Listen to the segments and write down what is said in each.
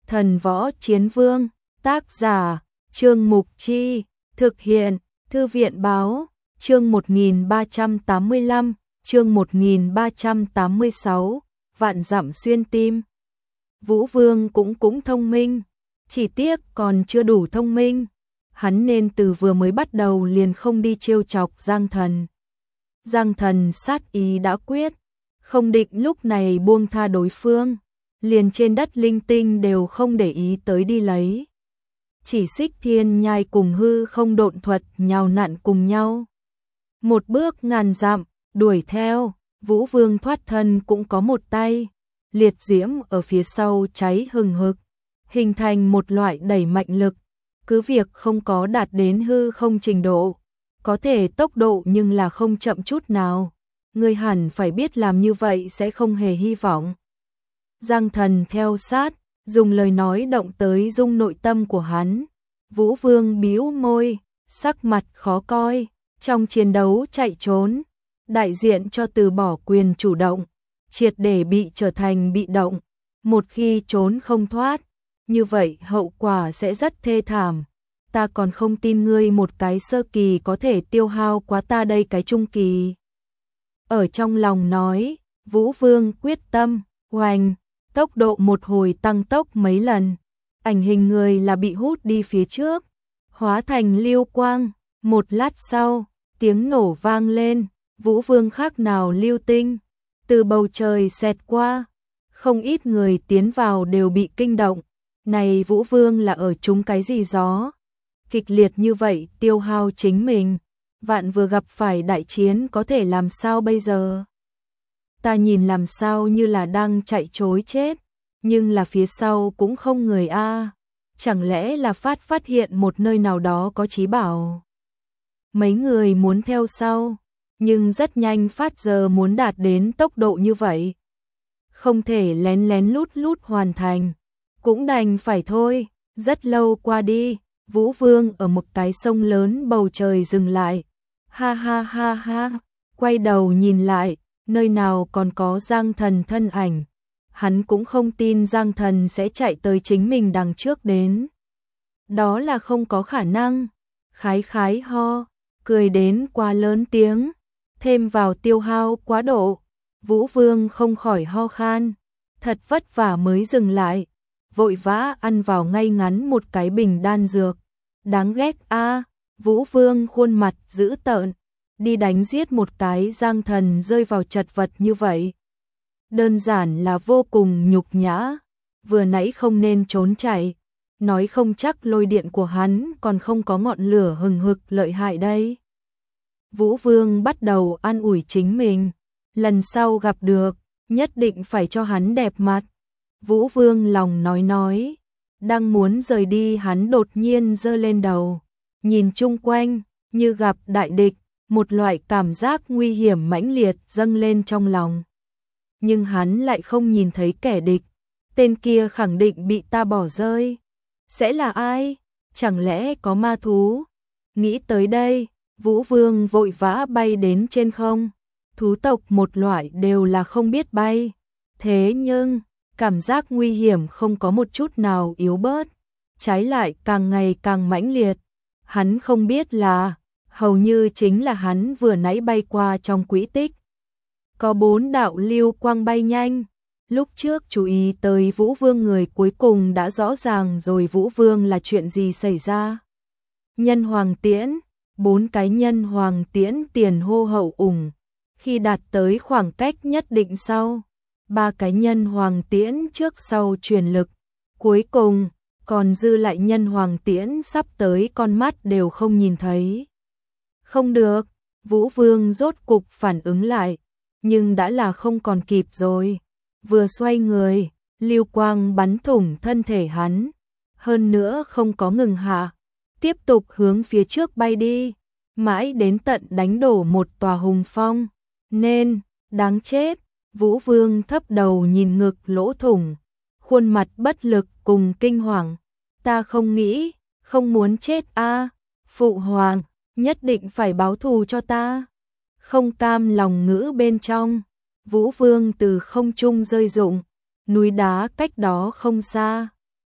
Thần Võ Chiến Vương, tác giả, Trương Mục Chi, thực hiện, Thư viện Báo, chương 1385, chương 1386, vạn dặm xuyên tim. Vũ Vương cũng thông minh, chỉ tiếc còn chưa đủ thông minh. Hắn nên từ vừa mới bắt đầu liền không đi trêu chọc Giang Thần. Giang Thần sát ý đã quyết, không định lúc này buông tha đối phương, liền trên đất linh tinh đều không để ý tới đi lấy. Chỉ Xích Thiên Nhai cùng hư không độn thuật nhào nặn cùng nhau. Một bước ngàn dặm, đuổi theo, Vũ Vương thoát thân cũng có một tay, liệt diễm ở phía sau cháy hừng hực, hình thành một loại đẩy mạnh lực, cứ việc không có đạt đến hư không trình độ, có thể tốc độ nhưng là không chậm chút nào, người hẳn phải biết làm như vậy sẽ không hề hy vọng. Giang Thần theo sát, dùng lời nói động tới dung nội tâm của hắn. Vũ Vương bĩu môi, sắc mặt khó coi, trong chiến đấu chạy trốn, đại diện cho từ bỏ quyền chủ động, triệt để bị trở thành bị động, một khi trốn không thoát, như vậy hậu quả sẽ rất thê thảm. Ta còn không tin ngươi một cái sơ kỳ có thể tiêu hao quá ta đây cái trung kỳ. Ở trong lòng nói, Vũ Vương quyết tâm, oanh, tốc độ một hồi tăng tốc mấy lần, ảnh hình người là bị hút đi phía trước, hóa thành lưu quang, một lát sau, tiếng nổ vang lên, Vũ Vương khác nào lưu tinh, từ bầu trời xẹt qua, không ít người tiến vào đều bị kinh động, này Vũ Vương là ở trúng cái gì gió, kịch liệt như vậy tiêu hao chính mình, vạn vừa gặp phải đại chiến có thể làm sao bây giờ? Ta nhìn làm sao như là đang chạy trối chết, nhưng là phía sau cũng không người a, chẳng lẽ là phát hiện một nơi nào đó có trí bảo. Mấy người muốn theo sau, nhưng rất nhanh phát giờ muốn đạt đến tốc độ như vậy. Không thể lén lén lút hoàn thành, cũng đành phải thôi, rất lâu qua đi, Vũ Vương ở một cái sông lớn bầu trời dừng lại. Ha ha ha ha, quay đầu nhìn lại, nơi nào còn có Giang Thần thân ảnh. Hắn cũng không tin Giang Thần sẽ chạy tới chính mình đằng trước đến. Đó là không có khả năng. Khái khái ho, cười đến quá lớn tiếng, thêm vào tiêu hao quá độ. Vũ Vương không khỏi ho khan, thật vất vả mới dừng lại, vội vã ăn vào ngay ngắn một cái bình đan dược. Đáng ghét a, Vũ Vương khuôn mặt dữ tợn, đi đánh giết một cái Giang Thần rơi vào chật vật như vậy. Đơn giản là vô cùng nhục nhã, vừa nãy không nên trốn chạy, nói không chắc lôi điện của hắn còn không có ngọn lửa hừng hực lợi hại đây. Vũ Vương bắt đầu an ủi chính mình, lần sau gặp được, nhất định phải cho hắn đẹp mặt. Vũ Vương lòng nói, đang muốn rời đi hắn đột nhiên giơ lên đầu, nhìn chung quanh, như gặp đại địch, một loại cảm giác nguy hiểm mãnh liệt dâng lên trong lòng. Nhưng hắn lại không nhìn thấy kẻ địch, tên kia khẳng định bị ta bỏ rơi. Sẽ là ai? Chẳng lẽ có ma thú? Nghĩ tới đây, Vũ Vương vội vã bay đến trên không. Thú tộc một loại đều là không biết bay. Thế nhưng, cảm giác nguy hiểm không có một chút nào yếu bớt, trái lại càng ngày càng mãnh liệt. Hắn không biết là, hầu như chính là hắn vừa nãy bay qua trong quỹ tích. Có 4 đạo lưu quang bay nhanh, lúc trước chú ý tới Vũ Vương người cuối cùng đã rõ ràng rồi Vũ Vương là chuyện gì xảy ra. Nhân hoàng tiễn, 4 cái nhân hoàng tiễn tiền hô hậu ủng, khi đạt tới khoảng cách nhất định sau, 3 cái nhân hoàng tiễn trước sau truyền lực, cuối cùng còn dư lại nhân hoàng tiễn sắp tới con mắt đều không nhìn thấy. Không được, Vũ Vương rốt cục phản ứng lại, nhưng đã là không còn kịp rồi. Vừa xoay người, lưu quang bắn thủng thân thể hắn, hơn nữa không có ngừng hạ, tiếp tục hướng phía trước bay đi, mãi đến tận đánh đổ một tòa hùng phong. Nên, đáng chết, Vũ Vương thấp đầu nhìn ngực lỗ thủng, khuôn mặt bất lực cùng kinh hoàng. Ta không nghĩ, không muốn chết a, Phụ Hoàng, nhất định phải báo thù cho ta. Không cam lòng ngữ bên trong, Vũ Vương từ không trung rơi rụng, núi đá cách đó không xa,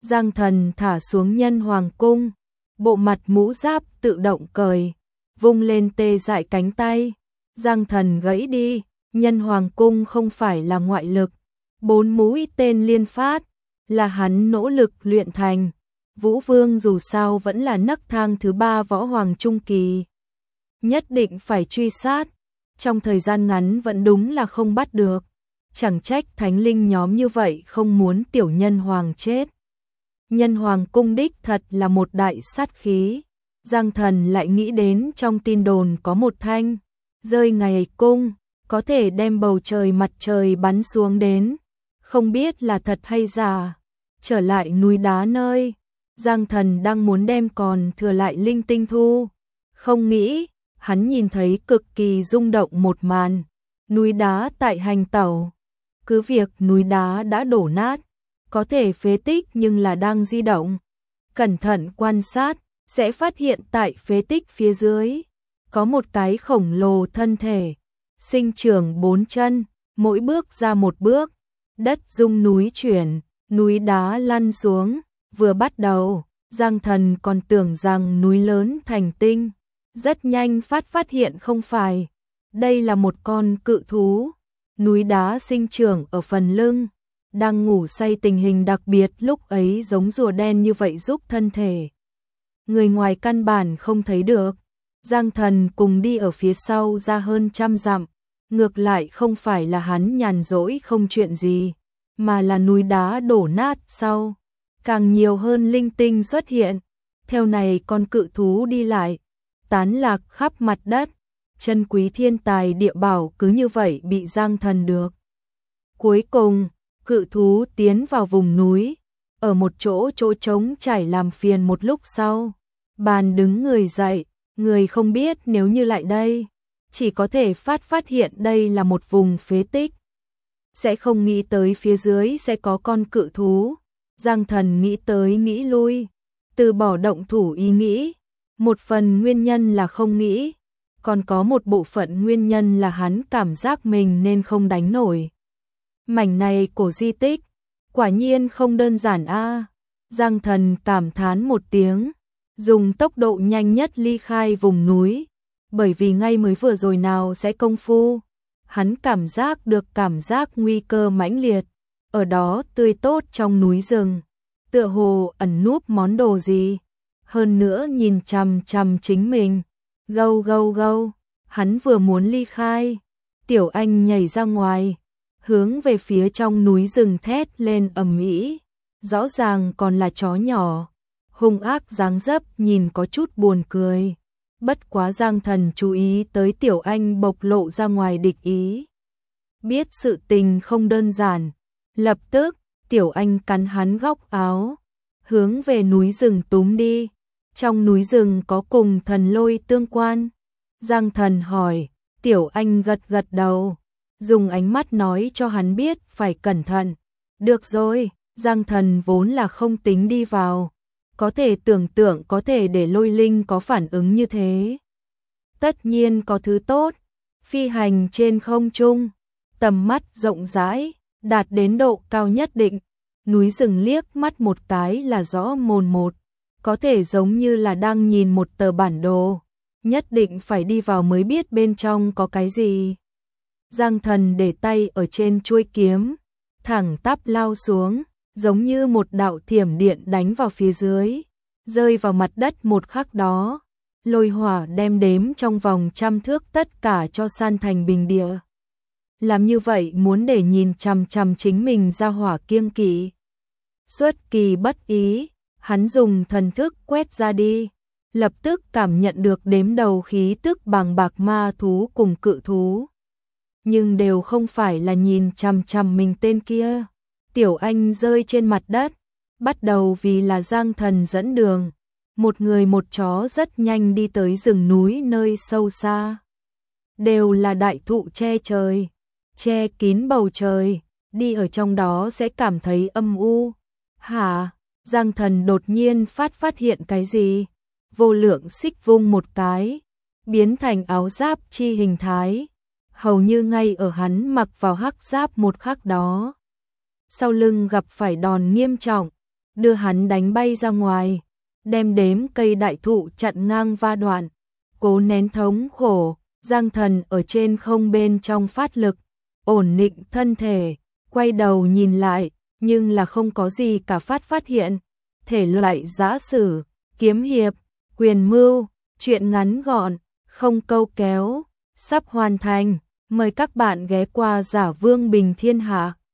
Giang Thần thả xuống Nhân Hoàng cung, bộ mặt mũ giáp tự động cởi, vung lên tê dại cánh tay. Giang Thần gãy đi, Nhân Hoàng cung không phải là ngoại lực, 4 mũi tên liên phát là hắn nỗ lực luyện thành. Vũ Vương dù sao vẫn là nấc thang thứ 3 võ hoàng trung kỳ, nhất định phải truy sát, trong thời gian ngắn vẫn đúng là không bắt được. Chẳng trách thánh linh nhóm như vậy không muốn tiểu nhân hoàng chết. Nhân Hoàng cung đích thật là một đại sát khí. Giang Thần lại nghĩ đến trong tin đồn có một thanh rơi ngày cung, có thể đem bầu trời mặt trời bắn xuống đến, không biết là thật hay giả. Trở lại núi đá nơi Giang Thần đang muốn đem còn thừa lại linh tinh thu, không nghĩ hắn nhìn thấy cực kỳ rung động một màn, núi đá tại hành tẩu. Cứ việc núi đá đã đổ nát, có thể phế tích nhưng là đang di động. Cẩn thận quan sát, sẽ phát hiện tại phế tích phía dưới có một cái khổng lồ thân thể, sinh trưởng 4 chân, mỗi bước ra một bước, đất rung núi chuyển, núi đá lăn xuống. Vừa bắt đầu, Giang Thần còn tưởng rằng núi lớn thành tinh, rất nhanh phát hiện không phải, đây là một con cự thú. Núi đá sinh trưởng ở phần lưng, đang ngủ say, tình hình đặc biệt lúc ấy giống rùa đen như vậy giúp thân thể người ngoài căn bản không thấy được. Giang Thần cùng đi ở phía sau ra hơn 100 dặm, ngược lại không phải là hắn nhàn rỗi không chuyện gì, mà là núi đá đổ nát sau, càng nhiều hơn linh tinh xuất hiện. Theo này con cự thú đi lại, tán lạc khắp mặt đất, chân quý thiên tài địa bảo cứ như vậy bị Giang Thần được. Cuối cùng, cự thú tiến vào vùng núi, ở một chỗ trống trải làm phiền một lúc sau, bàn đứng người dậy, người không biết nếu như lại đây, chỉ có thể phát hiện đây là một vùng phế tích. Sẽ không nghĩ tới phía dưới sẽ có con cự thú. Giang Thần nghĩ tới nghĩ lui, từ bỏ động thủ ý nghĩ. Một phần nguyên nhân là không nghĩ, còn có một bộ phận nguyên nhân là hắn cảm giác mình nên không đánh nổi. Mảnh này cổ di tích, quả nhiên không đơn giản a. Giang Thần cảm thán một tiếng, dùng tốc độ nhanh nhất ly khai vùng núi, bởi vì ngay mới vừa rồi nào sẽ công phu, hắn cảm giác được cảm giác nguy cơ mãnh liệt, ở đó tươi tốt trong núi rừng, tựa hồ ẩn núp món đồ gì, hơn nữa nhìn chằm chằm chính mình. Gâu gâu gâu, hắn vừa muốn ly khai, Tiểu Anh nhảy ra ngoài, hướng về phía trong núi rừng thét lên ầm ĩ, rõ ràng còn là chó nhỏ, hung ác dáng dấp nhìn có chút buồn cười. Bất quá Giang Thần chú ý tới Tiểu Anh bộc lộ ra ngoài địch ý, biết sự tình không đơn giản, lập tức Tiểu Anh cắn hắn góc áo, hướng về núi rừng túm đi. Trong núi rừng có cùng thần lôi tương quan. Giang Thần hỏi, Tiểu Anh gật gật đầu, dùng ánh mắt nói cho hắn biết phải cẩn thận. Được rồi, Giang Thần vốn là không tính đi vào, có thể tưởng tượng có thể để lôi linh có phản ứng như thế. Tất nhiên có thứ tốt, phi hành trên không trung, tầm mắt rộng rãi, đạt đến độ cao nhất định, núi rừng liếc mắt một cái là rõ mồn một. Có thể giống như là đang nhìn một tờ bản đồ, nhất định phải đi vào mới biết bên trong có cái gì. Giang Thần để tay ở trên chuôi kiếm, thẳng tắp lao xuống, giống như một đạo thiểm điện đánh vào phía dưới, rơi vào mặt đất một khắc đó, lôi hỏa đem đếm trong vòng 100 thước tất cả cho san thành bình địa. Làm như vậy muốn để nhìn chằm chằm chính mình ra hỏa kiêng kỵ. Xuất kỳ bất ý, hắn dùng thần thức quét ra đi, lập tức cảm nhận được đếm đầu khí tức bàng bạc ma thú cùng cự thú. Nhưng đều không phải là nhìn chằm chằm mình tên kia. Tiểu Anh rơi trên mặt đất, bắt đầu vì là Giang Thần dẫn đường. Một người một chó rất nhanh đi tới rừng núi nơi sâu xa. Đều là đại thụ che trời, che kín bầu trời, đi ở trong đó sẽ cảm thấy âm u. Hả? Giang Thần đột nhiên phát hiện cái gì? Vô lượng xích vung một cái, biến thành áo giáp chi hình thái, hầu như ngay ở hắn mặc vào hắc giáp một khắc đó. Sau lưng gặp phải đòn nghiêm trọng, đưa hắn đánh bay ra ngoài, đem đếm cây đại thụ chặn ngang va đoạn. Cố nén thống khổ, Giang Thần ở trên không bên trong phát lực, ổn định thân thể, quay đầu nhìn lại, nhưng là không có gì cả phát hiện. Thể loại giã sử, kiếm hiệp, quyền mưu, truyện ngắn gọn, không câu kéo, sắp hoàn thành. Mời các bạn ghé qua Giả Vương Bình Thiên Hạ.